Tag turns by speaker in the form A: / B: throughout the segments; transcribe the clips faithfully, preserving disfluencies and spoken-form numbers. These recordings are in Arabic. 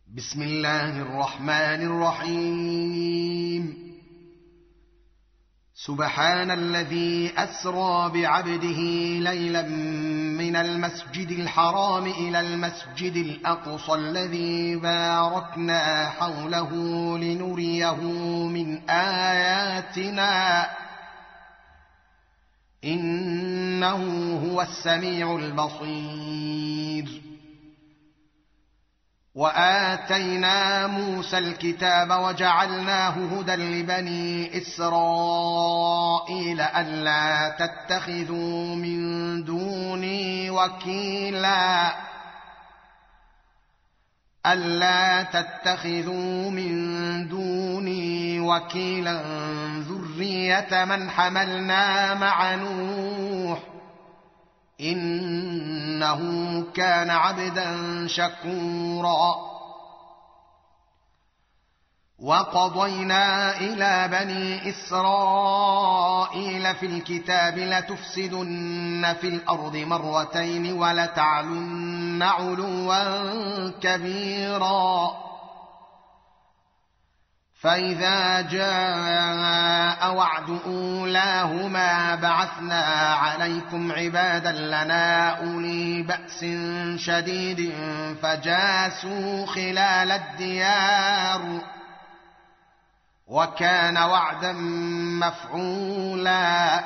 A: بسم الله الرحمن الرحيم سبحان الذي أسرى بعبده ليلا من المسجد الحرام إلى المسجد الأقصى الذي باركنا حوله لنريه من آياتنا إنه هو السميع البصير. وآتينا موسى الكتاب وجعلناه هدى لبني إسرائيل ألا تتخذوا من دوني وكيلا ألا تتخذوا من دوني وكيلا ذرية من حملنا مع نوح إنه كان عبدا شكورا. وقضينا إلى بني إسرائيل في الكتاب لتفسدن في الأرض مرتين ولتعلن علوا كبيرا فإذا جاء وعد أولاهما بعثنا عليكم عبادا لنا أولي بأس شديد فجاسوا خلال الديار وكان وعدا مفعولا.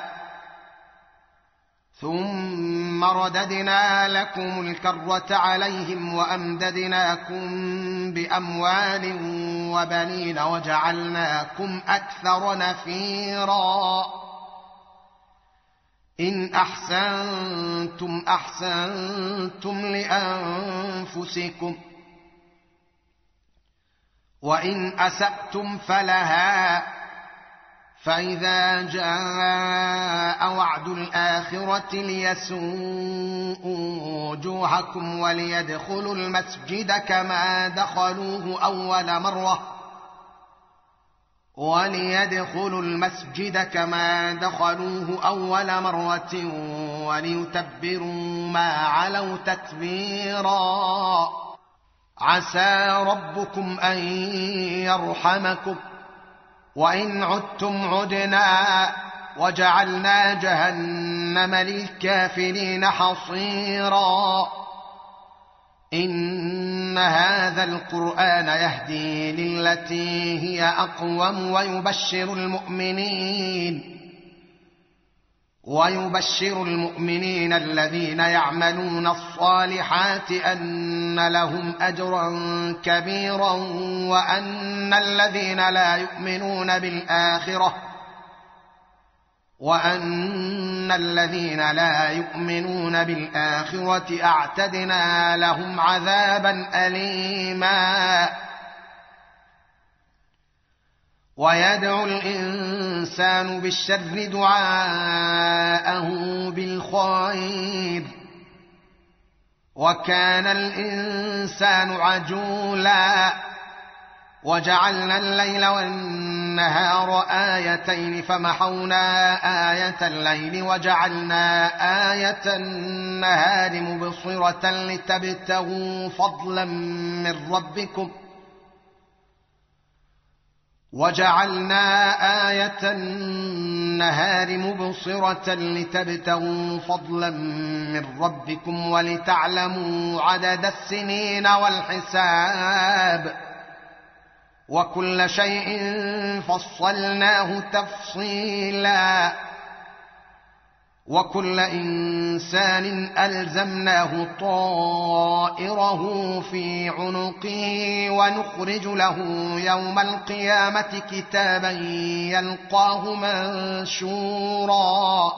A: ثم رددنا لكم الكرة عليهم وأمددناكم بأموال وبنين وجعلناكم أكثر نفيرا. إن أحسنتم أحسنتم لأنفسكم وإن أسأتم فلها فإذا جاء وعد الآخرة ليسوءوا وجوهكم وليدخلوا المسجد كما دخلوه أول مرة وليدخلوا المسجد كما دخلوه أول مرة وليتبروا ما علوا تتبيرا. عسى ربكم أن يرحمكم وإن عدتم عدنا وجعلنا جهنم للكافرين حصيرا. إن هذا القرآن يهدي للتي هي أقوم ويبشر المؤمنين ويبشر المؤمنين الذين يعملون الصالحات أن لهم أجرا كبيرا وأن الذين لا يؤمنون بالآخرة وأن الذين لا يؤمنون بالآخرة أعتدنا لهم عذابا أليما. ويدعو الإنسان بالشر دعاءه بالخير وكان الإنسان عجولا. وجعلنا الليل والنهار آيتين فمحونا آية الليل وجعلنا آية النهار مبصرة لتبتغوا فضلا من ربكم وجعلنا آية النهار مبصرة لتبتغوا فضلا من ربكم ولتعلموا عدد السنين والحساب وكل شيء فصلناه تفصيلا. وكل إنسان ألزمناه طائره في عنقه ونخرج له يوم القيامة كتابا يلقاه منشورا.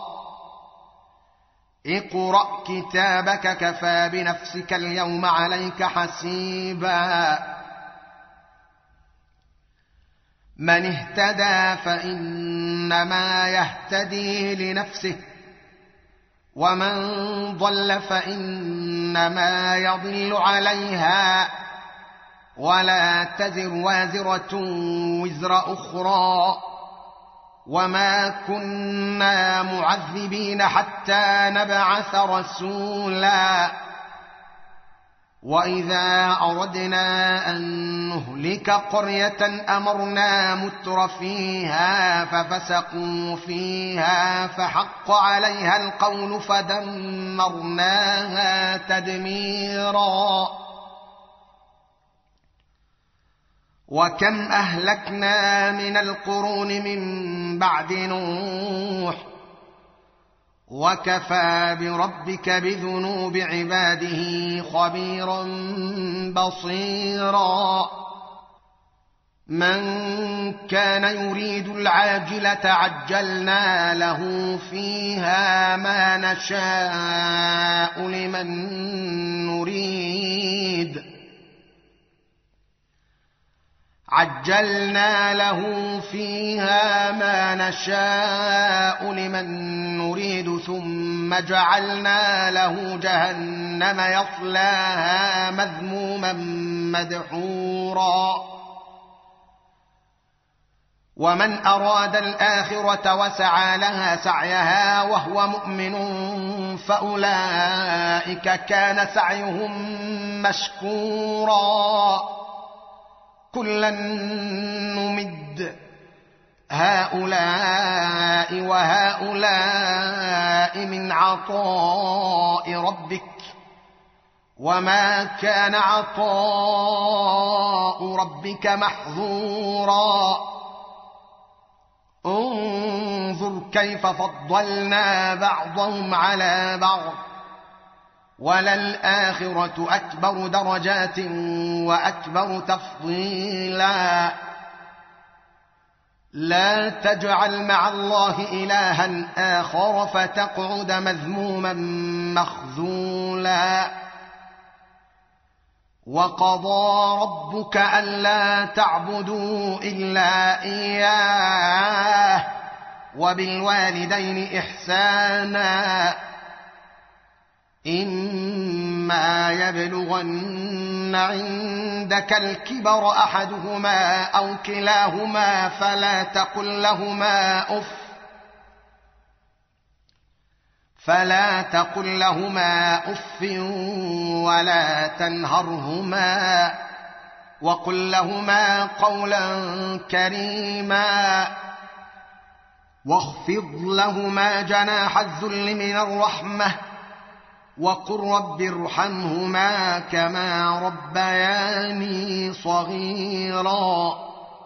A: اقرأ كتابك كفى بنفسك اليوم عليك حسيبا. من اهتدى فإنما يهتدي لنفسه ومن ضل فإنما يضل عليها ولا تزر وازرة وزر أخرى وما كنا معذبين حتى نبعث رسولا وإذا أردنا أن نهلك قرية أمرنا متر فيها ففسقوا فيها فحق عليها القول فدمرناها تدميرا. وكم أهلكنا من القرون من بعد نوح وكفى بربك بذنوب عباده خبيرا بصيرا. من كان يريد العاجلة عجلنا له فيها ما نشاء لمن نريد عجلنا له فيها ما نشاء لمن نريد ثم جعلنا له جهنم يصلاها مذموما مدحورا. ومن أراد الآخرة وسعى لها سعيها وهو مؤمن فأولئك كان سعيهم مشكورا. كلا نمد هؤلاء وهؤلاء من عطاء ربك وما كان عطاء ربك محظورا. انظر كيف فضلنا بعضهم على بعض وللآخرة أكبر درجات وأكبر تفضيلا. لا تجعل مع الله إلها آخر فتقعد مذموما مخذولا. وقضى ربك ألا تعبدوا إلا إياه وبالوالدين إحسانا. إما يبلغن عندك الكبر أحدهما أو كلاهما فلا تقل لهما أف فلا تقل لهما أف ولا تنهرهما وقل لهما قولا كريما واخفض لهما جناح الذل من الرحمة وقل رب ارحمهما كما ربياني صغيرا.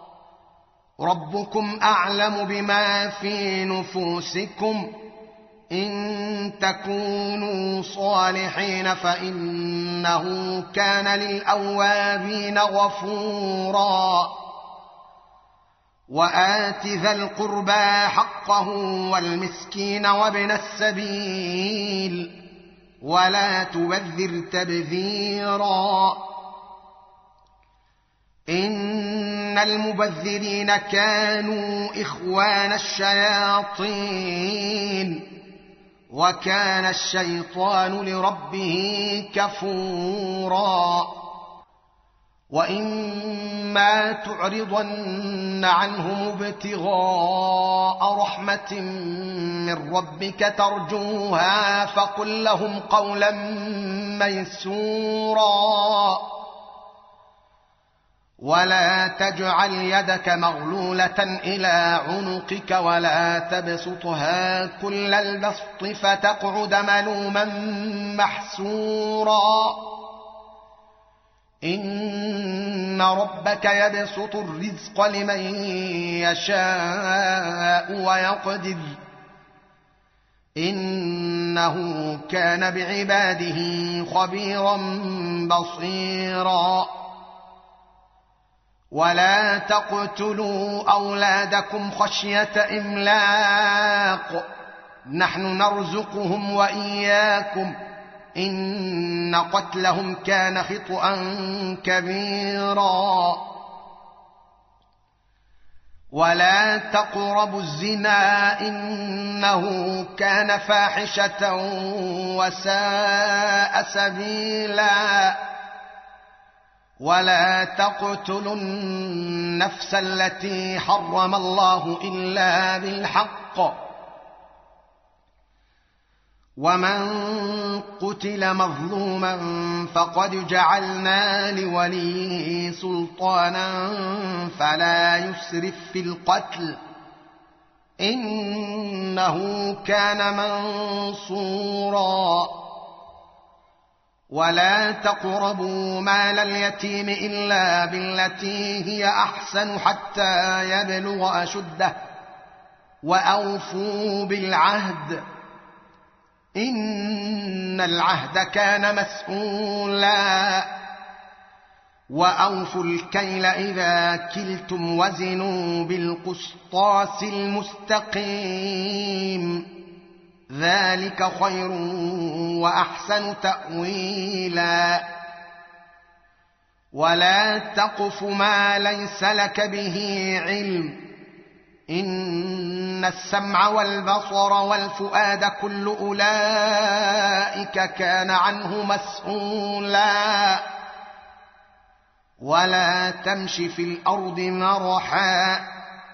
A: ربكم أعلم بما في نفوسكم إن تكونوا صالحين فإنه كان للأوابين غفورا. وآت ذا القربى حقه والمسكين وابن السبيل ولا تبذر تبذيرا. إن المبذرين كانوا إخوان الشياطين وكان الشيطان لربه كفورا. وإما تعرضن عنهم ابتغاء رحمة من ربك ترجوها فقل لهم قولا ميسورا. ولا تجعل يدك مغلولة إلى عنقك ولا تبسطها كل البسط فتقعد ملوما محسورا. إن ربك يبسط الرزق لمن يشاء ويقدر إنه كان بعباده خبيرا بصيرا. ولا تقتلوا أولادكم خشية إملاق نحن نرزقهم وإياكم إن قتلهم كان خطأ كبيرا. ولا تقربوا الزنا إنه كان فاحشة وساء سبيلا. ولا تقتلوا النفس التي حرم الله إلا بالحق ومن قتل مظلوما فقد جعلنا لوليه سلطانا فلا يسرف في القتل إنه كان منصورا ولا تقربوا مال اليتيم إلا بالتي هي أحسن حتى يبلغ أشده وأوفوا بالعهد إن العهد كان مسؤولا وأوفوا الكيل إذا كلتم وزنوا بالقسطاس المستقيم ذلك خير وأحسن تأويلا ولا تقف ما ليس لك به علم إن السمع والبصر والفؤاد كل أولئك كان عنه مسؤولا ولا تمش في الأرض مرحا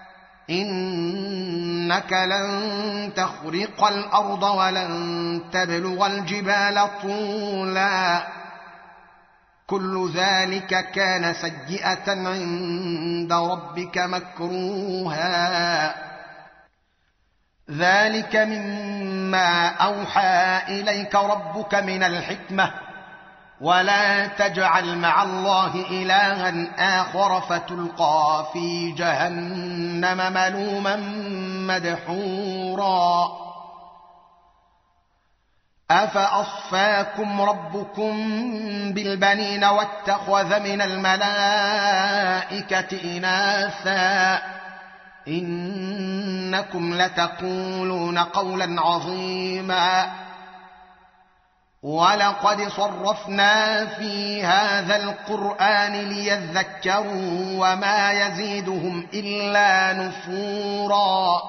A: إنك لن تخرق الأرض ولن تبلغ الجبال طولا كل ذلك كان سيئة عند ربك مكروها ذلك مما أوحى إليك ربك من الحكمة ولا تجعل مع الله إلها آخر فتلقى في جهنم ملوما مدحورا أفأصفاكم ربكم بالبنين واتخذ من الملائكة إناثا إنكم لتقولون قولا عظيما ولقد صرفنا في هذا القرآن ليذكروا وما يزيدهم إلا نفورا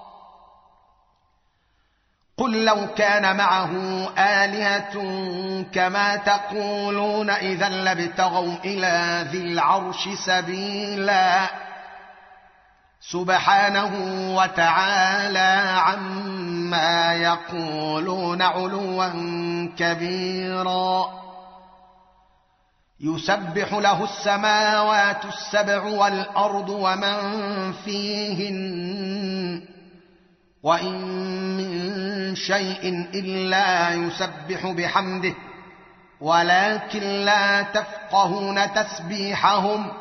A: قل لو كان معه آلهة كما تقولون إذا لابتغوا إلى ذي العرش سبيلا سبحانه وتعالى عما يقولون علوا كبيرا يسبح له السماوات السبع والأرض ومن فيهن وإن من شيء إلا يسبح بحمده ولكن لا تفقهون تسبيحهم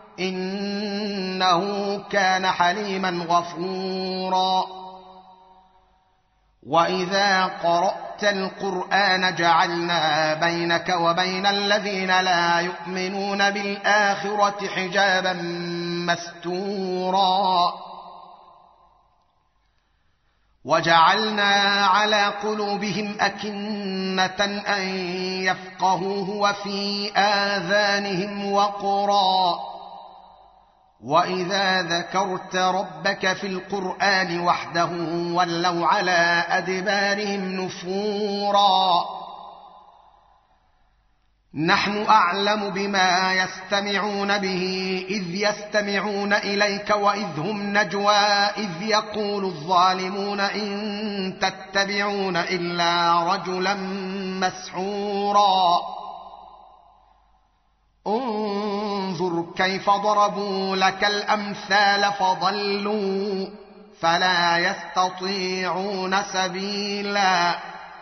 A: إنه كان حليما غفورا وإذا قرأت القرآن جعلنا بينك وبين الذين لا يؤمنون بالآخرة حجابا مستورا وجعلنا على قلوبهم أكنة أن يفقهوه وفي آذانهم وقرا وإذا ذكرت ربك في القرآن وحده ولوا على أدبارهم نفورا نحن أعلم بما يستمعون به إذ يستمعون إليك وإذ هم نجوى إذ يقول الظالمون إن تتبعون إلا رجلا مسحورا انظر كيف ضربوا لك الأمثال فضلوا فلا يستطيعون سبيلا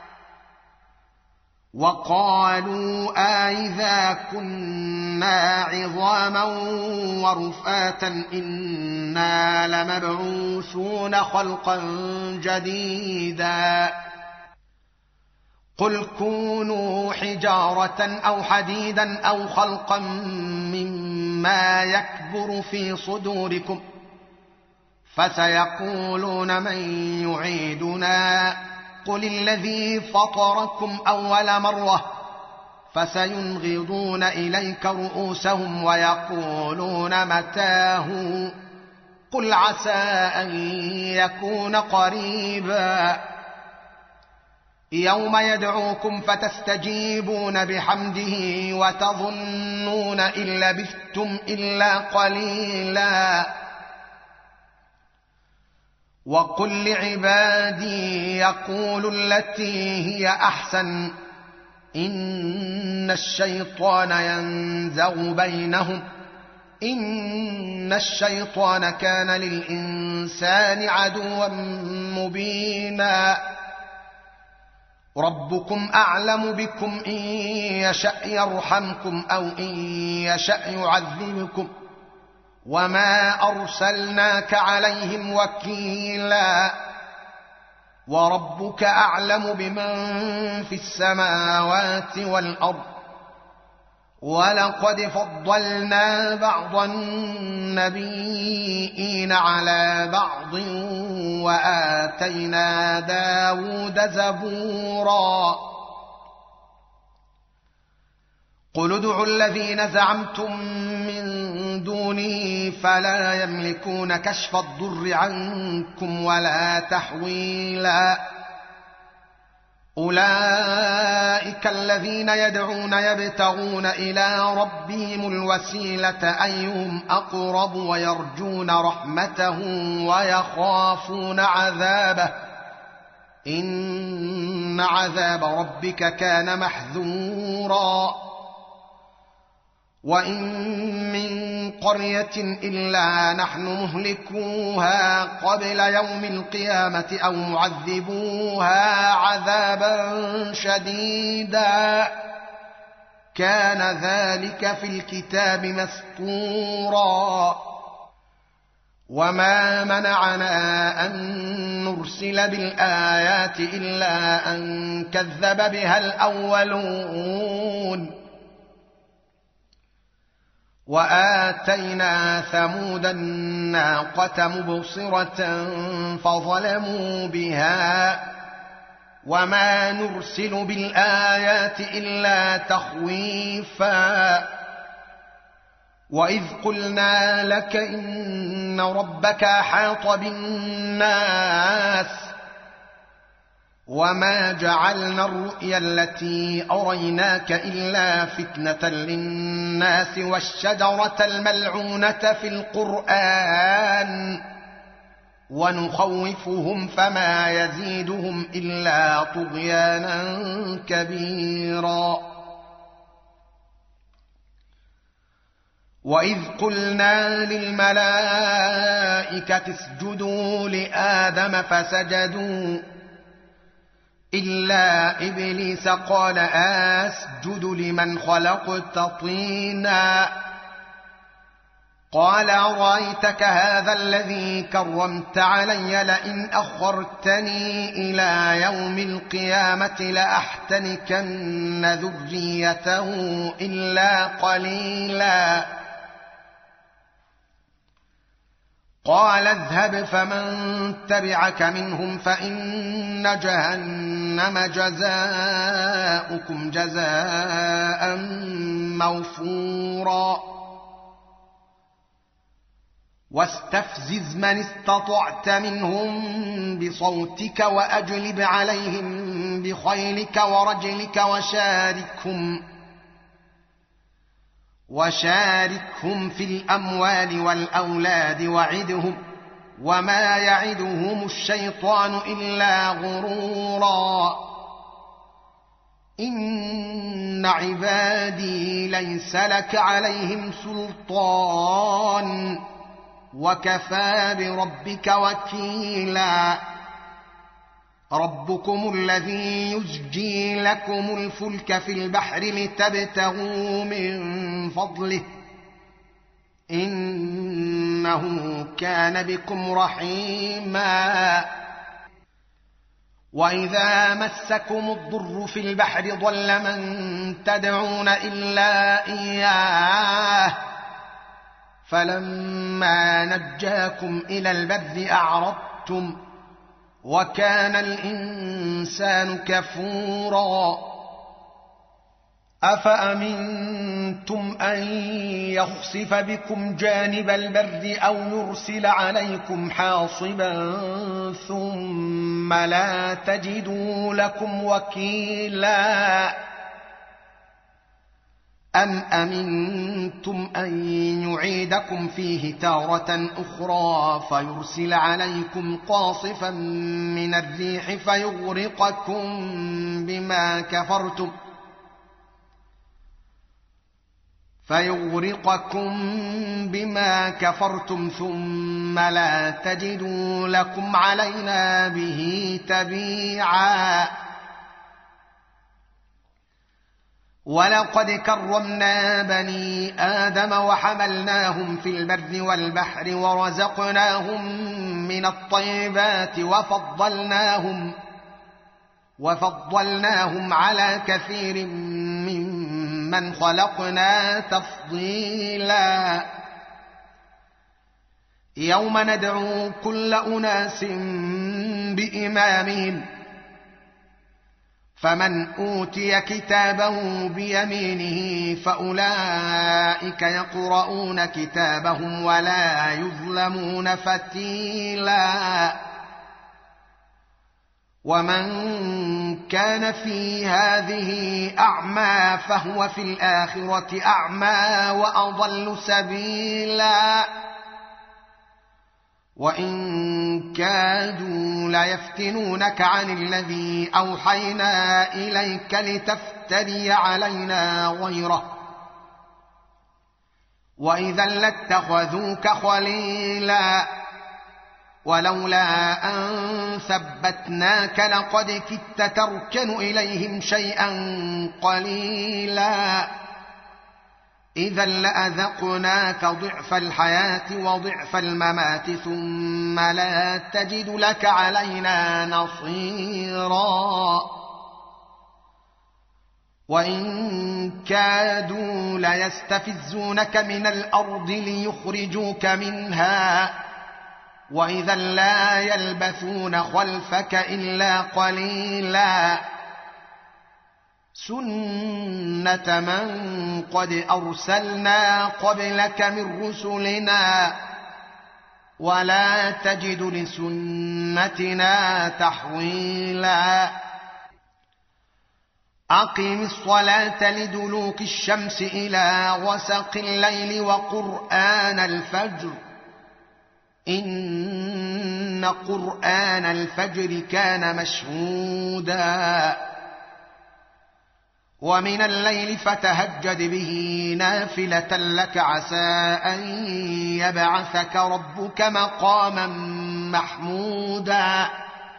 A: وقالوا أإذا كنا عظاما ورفاتا إنا لمبعوثون خلقا جديدا قل كونوا حجارة أو حديدا أو خلقا مما يكبر في صدوركم فسيقولون من يعيدنا قل الذي فطركم أول مرة فسينغضون إليك رؤوسهم ويقولون متاه قل عسى أن يكون قريبا يوم يدعوكم فتستجيبون بحمده وتظنون إن لبثتم إلا قليلا وقل لعبادي يقولوا التي هي أحسن إن الشيطان ينزغ بينهم إن الشيطان كان للإنسان عدوا مبينا ربكم أعلم بكم إن يشأ يرحمكم أو إن يشأ يعذبكم وما أرسلناك عليهم وكيلا وربك أعلم بمن في السماوات والأرض ولقد فضلنا بعض النبيين على بعض وآتينا داود زبورا قل ادعوا الذين زعمتم من دونه فلا يملكون كشف الضر عنكم ولا تحويلا أولئك الذين يدعون يبتغون إلى ربهم الوسيلة أيهم أقرب ويرجون رحمته ويخافون عذابه إن عذاب ربك كان محذورا وإن من قرية إلا نحن مهلكوها قبل يوم القيامة أو معذبوها عذابا شديدا كان ذلك في الكتاب مسطورا وما منعنا أن نرسل بالآيات إلا أن كذب بها الأولون وآتينا ثمود الناقة مبصرة فظلموا بها وما نرسل بالآيات إلا تخويفا وإذ قلنا لك إن ربك أحاط بالناس وما جعلنا الرؤيا التي أريناك إلا فتنة للناس والشجرة الملعونة في القرآن ونخوفهم فما يزيدهم إلا طغيانا كبيرا وإذ قلنا للملائكة اسجدوا لآدم فسجدوا إلا إبليس قال أسجد لمن خلقت طينا قال أرأيتك هذا الذي كرمت علي لئن أخرتني إلى يوم القيامة لأحتنكن ذريته إلا قليلا قال اذهب فمن تبعك منهم فإن جهنم جزاؤكم جزاء موفورا واستفزز من استطعت منهم بصوتك وأجلب عليهم بخيلك ورجلك وشاركهم وشاركهم في الأموال والأولاد وعدهم وما يعدهم الشيطان إلا غرورا إن عبادي ليس لك عليهم سلطان وكفى بربك وكيلا ربكم الذي يزجي لكم الفلك في البحر لتبتغوا من فضله إنه كان بكم رحيما وإذا مسكم الضر في البحر ضل من تدعون إلا إياه فلما نجاكم إلى البر أعرضتم وكان الإنسان كفورا أفأمنتم أن يخسف بكم جانب البر أو يرسل عليكم حاصبا ثم لا تجدوا لكم وكيلا أم أمنتم أن يعيدكم فيه تارة أخرى فيرسل عليكم قاصفا من الريح فيغرقكم بما كفرتم فيغرقكم بما كفرتم ثم لا تجدوا لكم علينا به تبيعا. ولقد كرمنا بني آدم وحملناهم في البر والبحر ورزقناهم من الطيبات وفضلناهم وفضلناهم على كثير ممن خلقنا تفضيلا. يوم ندعو كل أناس بإمامهم فمن أوتي كتابه بيمينه فأولئك يقرؤون كتابهم ولا يظلمون فتيلا. ومن كان في هذه أعمى فهو في الآخرة أعمى وأضل سبيلا. وإن كادوا ليفتنونك عن الذي أوحينا إليك لتفتري علينا غيره وإذا لاتخذوك خليلا. ولولا أن ثبتناك لقد كدت تركن إليهم شيئا قليلا. إذا لأذقناك ضعف الحياة وضعف الممات ثم لا تجد لك علينا نصيرا. وإن كادوا ليستفزونك من الأرض ليخرجوك منها وإذا لا يلبثون خلفك إلا قليلا. سنة من قد أرسلنا قبلك من رسلنا ولا تجد لسنتنا تحويلا. أقم الصلاة لدلوك الشمس إلى غسق الليل وقرآن الفجر إن قرآن الفجر كان مشهودا. ومن الليل فتهجد به نافلة لك عسى أن يبعثك ربك مقاما محمودا.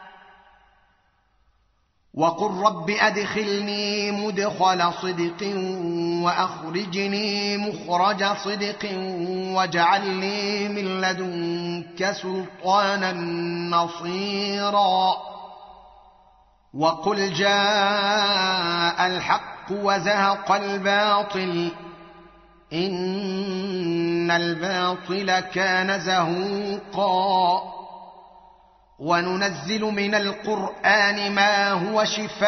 A: وقل رب أدخلني مدخل صدق وأخرجني مخرج صدق واجعل لي من لدنك سلطانا نصيرا. وقل جاء الحق وزهق الباطل إن الباطل كان زهوقا. وننزل من القرآن ما هو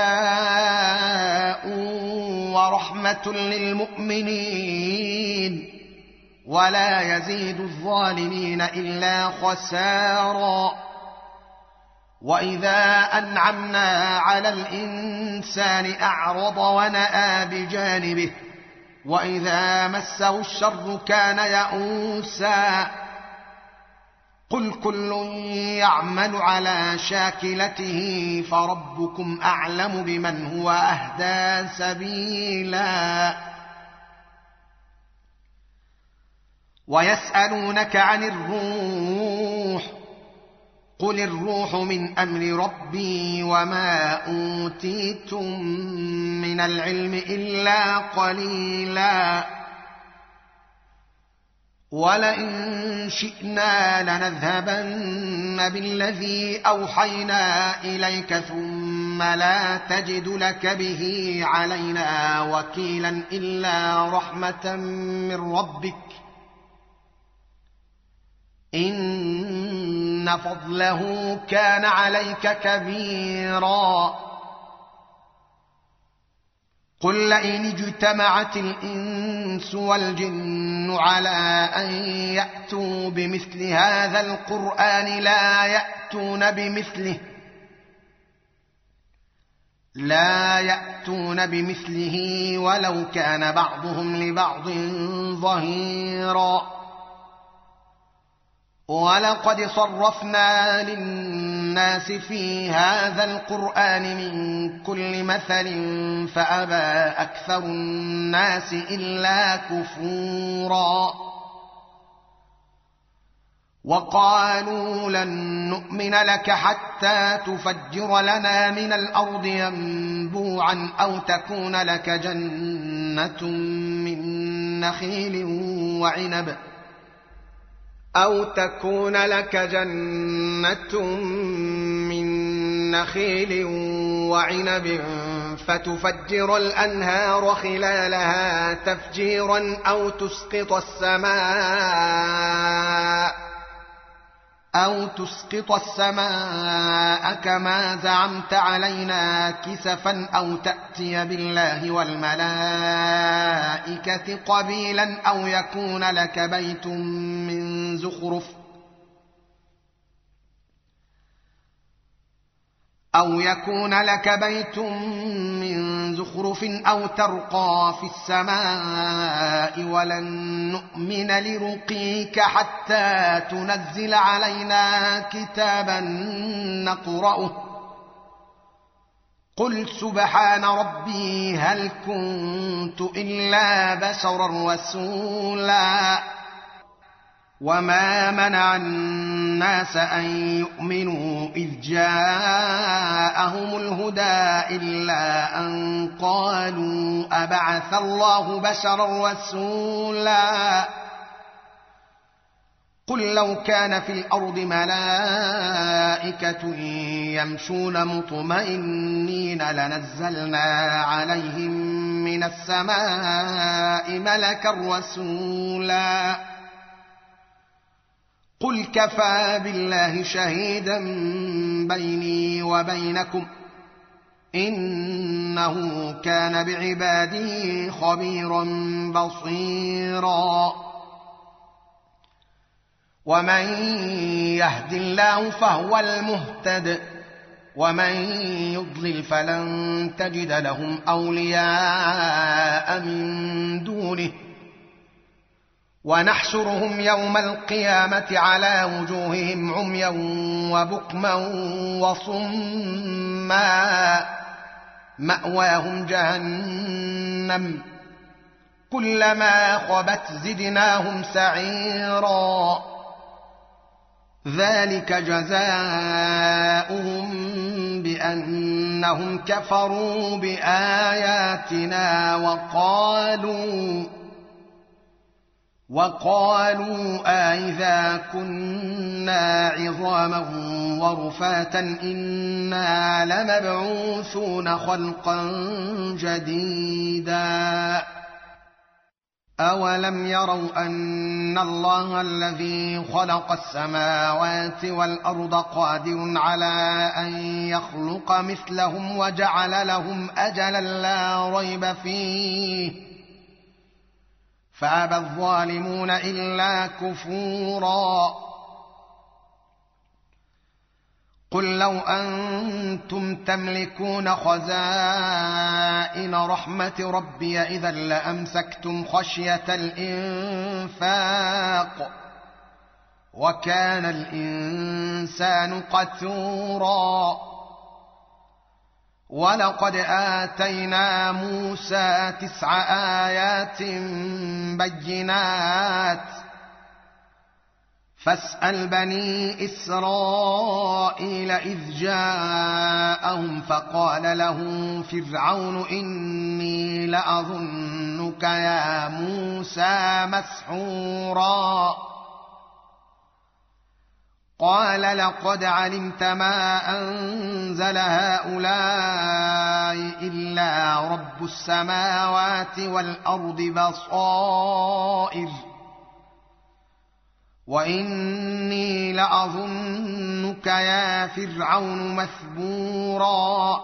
A: شفاء ورحمة للمؤمنين ولا يزيد الظالمين إلا خسارا. وإذا أنعمنا على الإنسان أعرض ونأى بجانبه وإذا مسه الشر كان يئوسا. قل كل يعمل على شاكلته فربكم أعلم بمن هو أهدى سبيلا. ويسألونك عن الروح قل الروح من أمر ربي وما أوتيتم من العلم إلا قليلا. ولئن شئنا لنذهبن بالذي أوحينا إليك ثم لا تجد لك به علينا وكيلا إلا رحمة من ربك إن فضله كان عليك كبيرا. قل لئن اجتمعت الإنس والجن على أن يأتوا بمثل هذا القرآن لا يأتون بمثله لا يأتون بمثله ولو كان بعضهم لبعض ظهيرا ولقد صرفنا للناس في هذا القرآن من كل مثل فأبى أكثر الناس إلا كفورا وقالوا لن نؤمن لك حتى تفجر لنا من الأرض ينبوعا أو تكون لك جنة من نخيل وعنب أو تكون لك جنة من نخيل وعنب فتفجر الأنهار خلالها تفجيرا أو تسقط السماء أو تسقط السماء كما زعمت علينا كسفا أو تأتي بالله والملائكة قبيلا أو يكون لك بيت من زخرف أو يكون لك بيت من زخرف أو ترقى في السماء ولن نؤمن لرقيك حتى تنزل علينا كتابا نقرأه قل سبحان ربي هل كنت إلا بشرا رسولا وما منع الناس أن يؤمنوا إذ جاءهم الهدى إلا أن قالوا أبعث الله بشرا رسولا قل لو كان في الأرض ملائكة يمشون مطمئنين لنزلنا عليهم من السماء ملكا رسولا قل كفى بالله شهيدا بيني وبينكم إنه كان بعباده خبيرا بصيرا ومن يهد الله فهو المهتد ومن يضلل فلن تجد لهم أولياء من دونه ونحشرهم يوم القيامة على وجوههم عميا وبكما وصما مأواهم جهنم كلما خبت زدناهم سعيرا ذلك جزاؤهم بأنهم كفروا بآياتنا وقالوا وقالوا أئذا كنا عظاما ورفاتا إنا لمبعوثون خلقا جديدا أولم يروا أن الله الذي خلق السماوات والأرض قادر على أن يخلق مثلهم وجعل لهم أجلا لا ريب فيه فأبى الظالمون إلا كفورا قل لو أنتم تملكون خزائن رحمة ربي إذا لأمسكتم خشية الإنفاق وكان الإنسان قتورا ولقد آتينا موسى تسع آيات بينات فاسأل بني إسرائيل إذ جاءهم فقال له فرعون إني لأظنك يا موسى مسحورا قال لقد علمت ما أنزل هؤلاء إلا رب السماوات والأرض بصائر وإني لأظنك يا فرعون مثبورا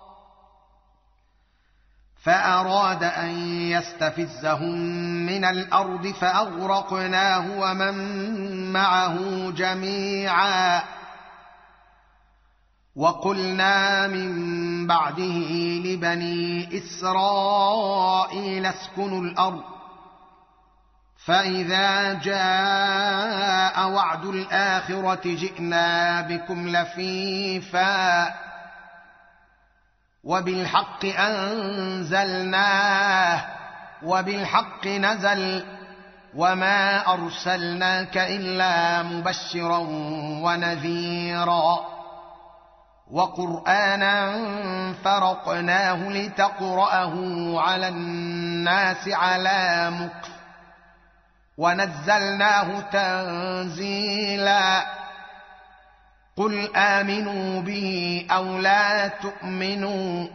A: فأراد أن يستفزهم من الأرض فأغرقناه ومن معه جميعا وقلنا من بعده لبني إسرائيل اسكنوا الأرض فإذا جاء وعد الآخرة جئنا بكم لفيفا وبالحق أنزلناه وبالحق نزل وما أرسلناك إلا مبشرا ونذيرا وقرآنا فرقناه لتقرأه على الناس على مكث ونزلناه تنزيلا قل آمنوا به أو لا تؤمنوا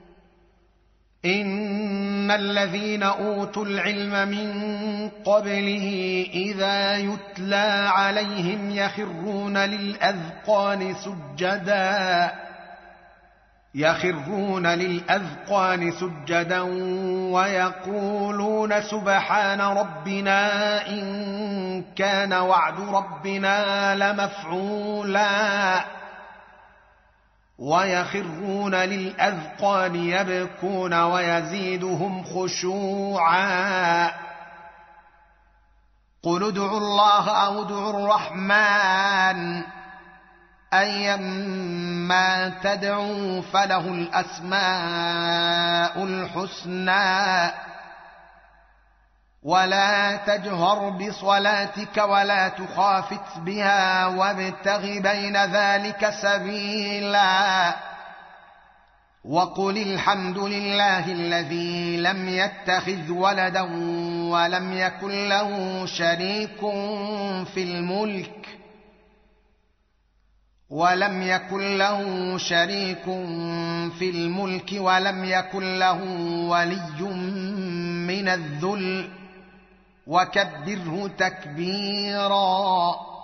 A: إن الذين أوتوا العلم من قبله إذا يتلى عليهم يخرون للأذقان سجدا يخرون للأذقان سجدا ويقولون سبحان ربنا إن كان وعد ربنا لمفعولا ويخرون للأذقان يبكون ويزيدهم خشوعا قل ادعوا الله أو ادعوا الرحمن أيما تدعوا فله الأسماء الحسنى ولا تجهر بصلاتك ولا تخافت بها وابتغ بين ذلك سبيلا وقل الحمد لله الذي لم يتخذ ولدا ولم يكن له شريك في الملك ولم يكن له شريك في الملك ولم يكن له ولي من الذل وكبره تكبيرا